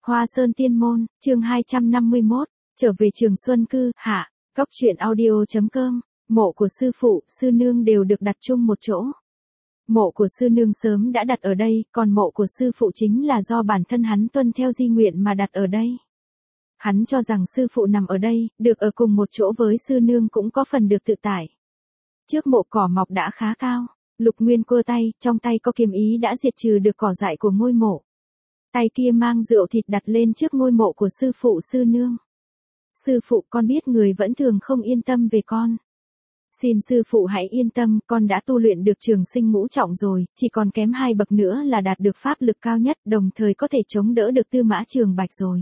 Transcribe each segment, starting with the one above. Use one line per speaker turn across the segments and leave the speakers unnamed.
Hoa Sơn Tiên Môn, chương 251, trở về Trường Xuân Cư, hạ, Cóc truyện audio.com, mộ của sư phụ, sư nương đều được đặt chung một chỗ. Mộ của sư nương sớm đã đặt ở đây, còn mộ của sư phụ chính là do bản thân hắn tuân theo di nguyện mà đặt ở đây. Hắn cho rằng sư phụ nằm ở đây, được ở cùng một chỗ với sư nương cũng có phần được tự tại. Trước mộ cỏ mọc đã khá cao, Lục Nguyên cua tay, trong tay có kiếm ý đã diệt trừ được cỏ dại của ngôi mộ. Tay kia mang rượu thịt đặt lên trước ngôi mộ của sư phụ sư nương. Sư phụ, con biết người vẫn thường không yên tâm về con. Xin sư phụ hãy yên tâm, con đã tu luyện được trường sinh ngũ trọng rồi, chỉ còn kém 2 bậc nữa là đạt được pháp lực cao nhất, đồng thời có thể chống đỡ được Tư Mã Trường Bạch rồi.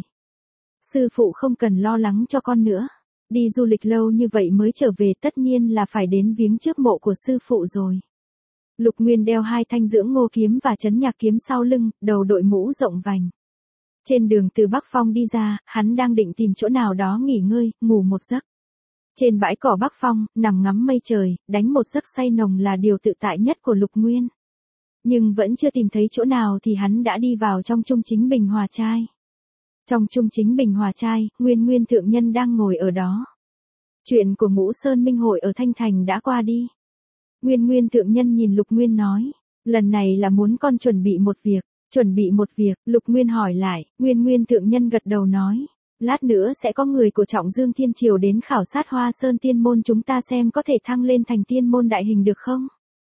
Sư phụ không cần lo lắng cho con nữa. Đi du lịch lâu như vậy mới trở về, tất nhiên là phải đến viếng trước mộ của sư phụ rồi. Lục Nguyên đeo 2 thanh dưỡng ngô kiếm và trấn nhạc kiếm sau lưng, đầu đội mũ rộng vành. Trên đường từ Bắc Phong đi ra, hắn đang định tìm chỗ nào đó nghỉ ngơi, ngủ một giấc. Trên bãi cỏ Bắc Phong, nằm ngắm mây trời, đánh một giấc say nồng là điều tự tại nhất của Lục Nguyên. Nhưng vẫn chưa tìm thấy chỗ nào thì hắn đã đi vào trong Trung Chính Bình Hòa Trai. Trong Trung Chính Bình Hòa Trai, Nguyên thượng nhân đang ngồi ở đó. Chuyện của Ngũ Sơn Minh hội ở Thanh Thành đã qua đi. Nguyên thượng nhân nhìn Lục Nguyên nói, lần này là muốn con chuẩn bị một việc. Chuẩn bị một việc, Lục Nguyên hỏi lại, Nguyên thượng nhân gật đầu nói, lát nữa sẽ có người của Trọng Dương Thiên Triều đến khảo sát Hoa Sơn Tiên Môn, chúng ta xem có thể thăng lên thành tiên môn đại hình được không?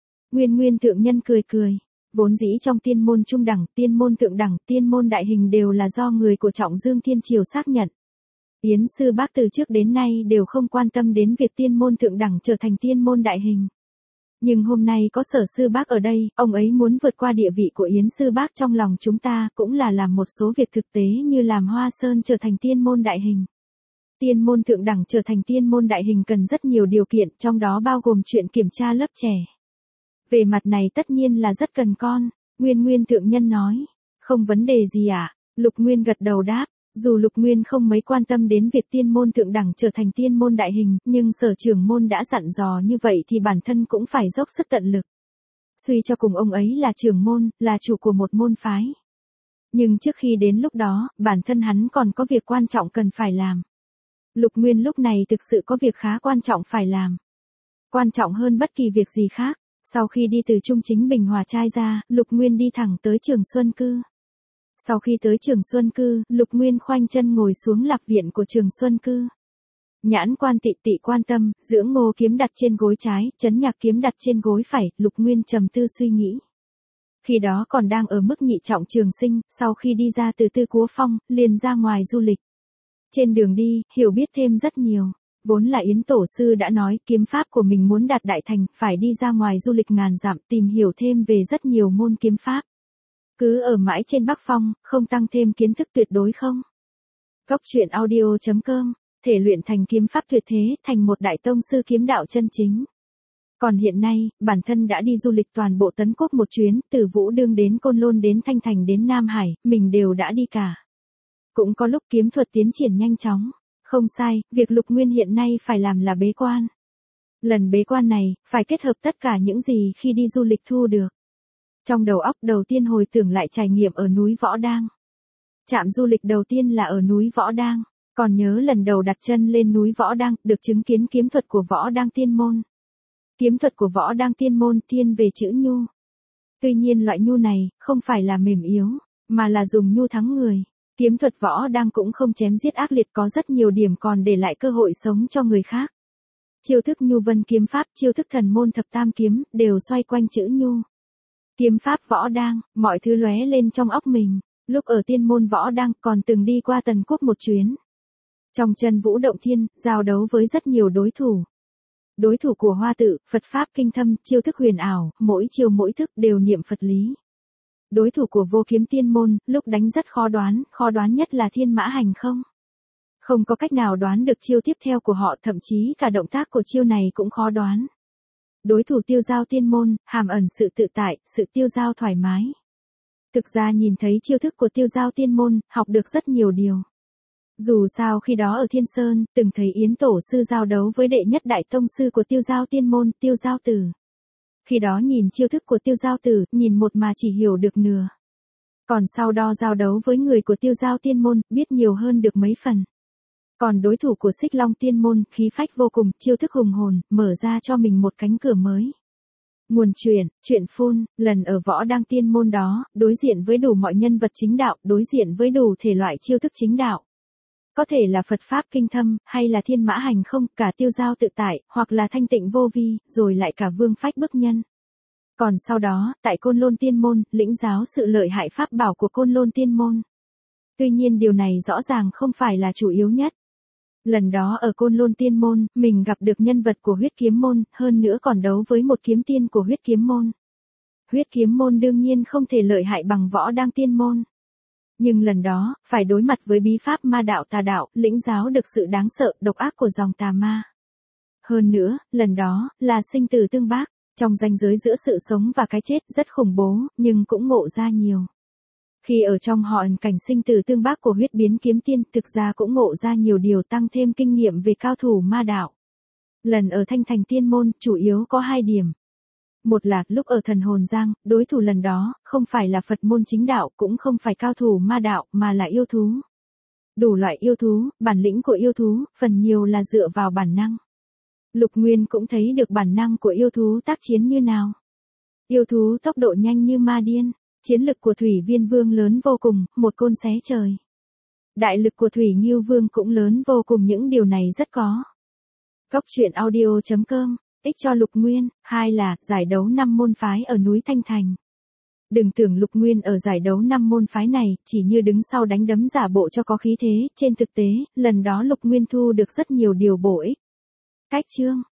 Nguyên thượng nhân cười, vốn dĩ trong tiên môn trung đẳng, tiên môn thượng đẳng, tiên môn đại hình đều là do người của Trọng Dương Thiên Triều xác nhận. Yến sư bác từ trước đến nay đều không quan tâm đến việc tiên môn thượng đẳng trở thành tiên môn đại hình. Nhưng hôm nay có Sở sư bác ở đây, ông ấy muốn vượt qua địa vị của Yến sư bác trong lòng chúng ta, cũng là làm một số việc thực tế như làm Hoa Sơn trở thành tiên môn đại hình. Tiên môn thượng đẳng trở thành tiên môn đại hình cần rất nhiều điều kiện, trong đó bao gồm chuyện kiểm tra lớp trẻ. Về mặt này tất nhiên là rất cần con, Nguyên thượng nhân nói. Không vấn đề gì ạ? Lục Nguyên gật đầu đáp. Dù Lục Nguyên không mấy quan tâm đến việc tiên môn thượng đẳng trở thành tiên môn đại hình, nhưng Sở trưởng môn đã dặn dò như vậy thì bản thân cũng phải dốc sức tận lực. Suy cho cùng ông ấy là trưởng môn, là chủ của một môn phái. Nhưng trước khi đến lúc đó, bản thân hắn còn có việc quan trọng cần phải làm. Lục Nguyên lúc này thực sự có việc khá quan trọng phải làm. Quan trọng hơn bất kỳ việc gì khác. Sau khi đi từ Trung Chính Bình Hòa Trai ra, Lục Nguyên đi thẳng tới Trường Xuân Cư. Sau khi tới Trường Xuân Cư, Lục Nguyên khoanh chân ngồi xuống lạc viện của Trường Xuân Cư. Nhãn quan tị quan tâm, dưỡng ngô kiếm đặt trên gối trái, trấn nhạc kiếm đặt trên gối phải, Lục Nguyên trầm tư suy nghĩ. Khi đó còn đang ở mức nhị trọng trường sinh, sau khi đi ra từ Tư Cúa Phong, liền ra ngoài du lịch. Trên đường đi, hiểu biết thêm rất nhiều. Vốn là Yến tổ sư đã nói kiếm pháp của mình muốn đạt đại thành, phải đi ra ngoài du lịch ngàn dặm tìm hiểu thêm về rất nhiều môn kiếm pháp. Cứ ở mãi trên Bắc Phong, không tăng thêm kiến thức tuyệt đối không? Cóc truyện audio.com, thể luyện thành kiếm pháp tuyệt thế, thành một đại tông sư kiếm đạo chân chính. Còn hiện nay, bản thân đã đi du lịch toàn bộ Tấn Quốc một chuyến, từ Vũ Đương đến Côn Lôn đến Thanh Thành đến Nam Hải, mình đều đã đi cả. Cũng có lúc kiếm thuật tiến triển nhanh chóng. Không sai, việc Lục Nguyên hiện nay phải làm là bế quan. Lần bế quan này, phải kết hợp tất cả những gì khi đi du lịch thu được. Trong đầu óc đầu tiên hồi tưởng lại trải nghiệm ở núi Võ Đang. Trạm du lịch đầu tiên là ở núi Võ Đang, còn nhớ lần đầu đặt chân lên núi Võ Đang, được chứng kiến kiếm thuật của Võ Đang Tiên Môn. Kiếm thuật của Võ Đang Tiên Môn thiên về chữ nhu. Tuy nhiên loại nhu này, không phải là mềm yếu, mà là dùng nhu thắng người. Kiếm thuật Võ Đang cũng không chém giết ác liệt, có rất nhiều điểm còn để lại cơ hội sống cho người khác. Chiêu thức Nhu Vân kiếm pháp, chiêu thức thần môn thập tam kiếm, đều xoay quanh chữ nhu. Kiếm pháp Võ Đang, mọi thứ lóe lên trong óc mình. Lúc ở tiên môn Võ Đang, còn từng đi qua Tần Quốc một chuyến. Trong Chân Vũ Động Thiên, giao đấu với rất nhiều đối thủ. Đối thủ của Hoa Tự, Phật pháp kinh thâm, chiêu thức huyền ảo, mỗi chiêu mỗi thức đều niệm Phật lý. Đối thủ của Vô Kiếm Tiên Môn, lúc đánh rất khó đoán nhất là Thiên Mã Hành không. Không có cách nào đoán được chiêu tiếp theo của họ, thậm chí cả động tác của chiêu này cũng khó đoán. Đối thủ Tiêu Giao Tiên Môn, hàm ẩn sự tự tại, sự tiêu dao thoải mái. Thực ra nhìn thấy chiêu thức của Tiêu Giao Tiên Môn, học được rất nhiều điều. Dù sao khi đó ở Thiên Sơn, từng thấy Yến tổ sư giao đấu với đệ nhất đại tông sư của Tiêu Giao Tiên Môn, Tiêu Giao Tử. Khi đó nhìn chiêu thức của Tiêu Giao Tử, nhìn một mà chỉ hiểu được nửa. Còn sau đó giao đấu với người của Tiêu Giao Tiên Môn, biết nhiều hơn được mấy phần. Còn đối thủ của Xích Long Tiên Môn, khí phách vô cùng, chiêu thức hùng hồn, mở ra cho mình một cánh cửa mới. Nguồn truyện phun, lần ở Võ Đăng Tiên Môn đó, đối diện với đủ mọi nhân vật chính đạo, đối diện với đủ thể loại chiêu thức chính đạo. Có thể là Phật Pháp kinh thâm, hay là thiên mã hành không, cả tiêu giao tự tại, hoặc là thanh tịnh vô vi, rồi lại cả vương phách bức nhân. Còn sau đó, tại Côn Lôn Tiên Môn, lĩnh giáo sự lợi hại pháp bảo của Côn Lôn Tiên Môn. Tuy nhiên điều này rõ ràng không phải là chủ yếu nhất. Lần đó ở Côn Lôn Tiên Môn, mình gặp được nhân vật của Huyết Kiếm Môn, hơn nữa còn đấu với một kiếm tiên của Huyết Kiếm Môn. Huyết Kiếm Môn đương nhiên không thể lợi hại bằng Võ Đăng Tiên Môn. Nhưng lần đó, phải đối mặt với bí pháp ma đạo tà đạo, lĩnh giáo được sự đáng sợ, độc ác của dòng tà ma. Hơn nữa, lần đó, là sinh tử tương bác, trong ranh giới giữa sự sống và cái chết, rất khủng bố, nhưng cũng ngộ ra nhiều. Khi ở trong hoàn cảnh sinh tử tương bác của huyết biến kiếm tiên, thực ra cũng ngộ ra nhiều điều tăng thêm kinh nghiệm về cao thủ ma đạo. Lần ở Thanh Thành Tiên Môn, chủ yếu có 2 điểm. Một là, lúc ở Thần Hồn Giang, đối thủ lần đó, không phải là Phật môn chính đạo, cũng không phải cao thủ ma đạo, mà là yêu thú. Đủ loại yêu thú, bản lĩnh của yêu thú, phần nhiều là dựa vào bản năng. Lục Nguyên cũng thấy được bản năng của yêu thú tác chiến như nào. Yêu thú tốc độ nhanh như ma điên, chiến lực của Thủy Viên Vương lớn vô cùng, một côn xé trời. Đại lực của Thủy Ngưu Vương cũng lớn vô cùng, những điều này rất có. Góc truyện audio.com, ích cho Lục Nguyên, 2 là, giải đấu 5 môn phái ở núi Thanh Thành. Đừng tưởng Lục Nguyên ở giải đấu 5 môn phái này, chỉ như đứng sau đánh đấm giả bộ cho có khí thế, trên thực tế, lần đó Lục Nguyên thu được rất nhiều điều bổ ích. Cách chương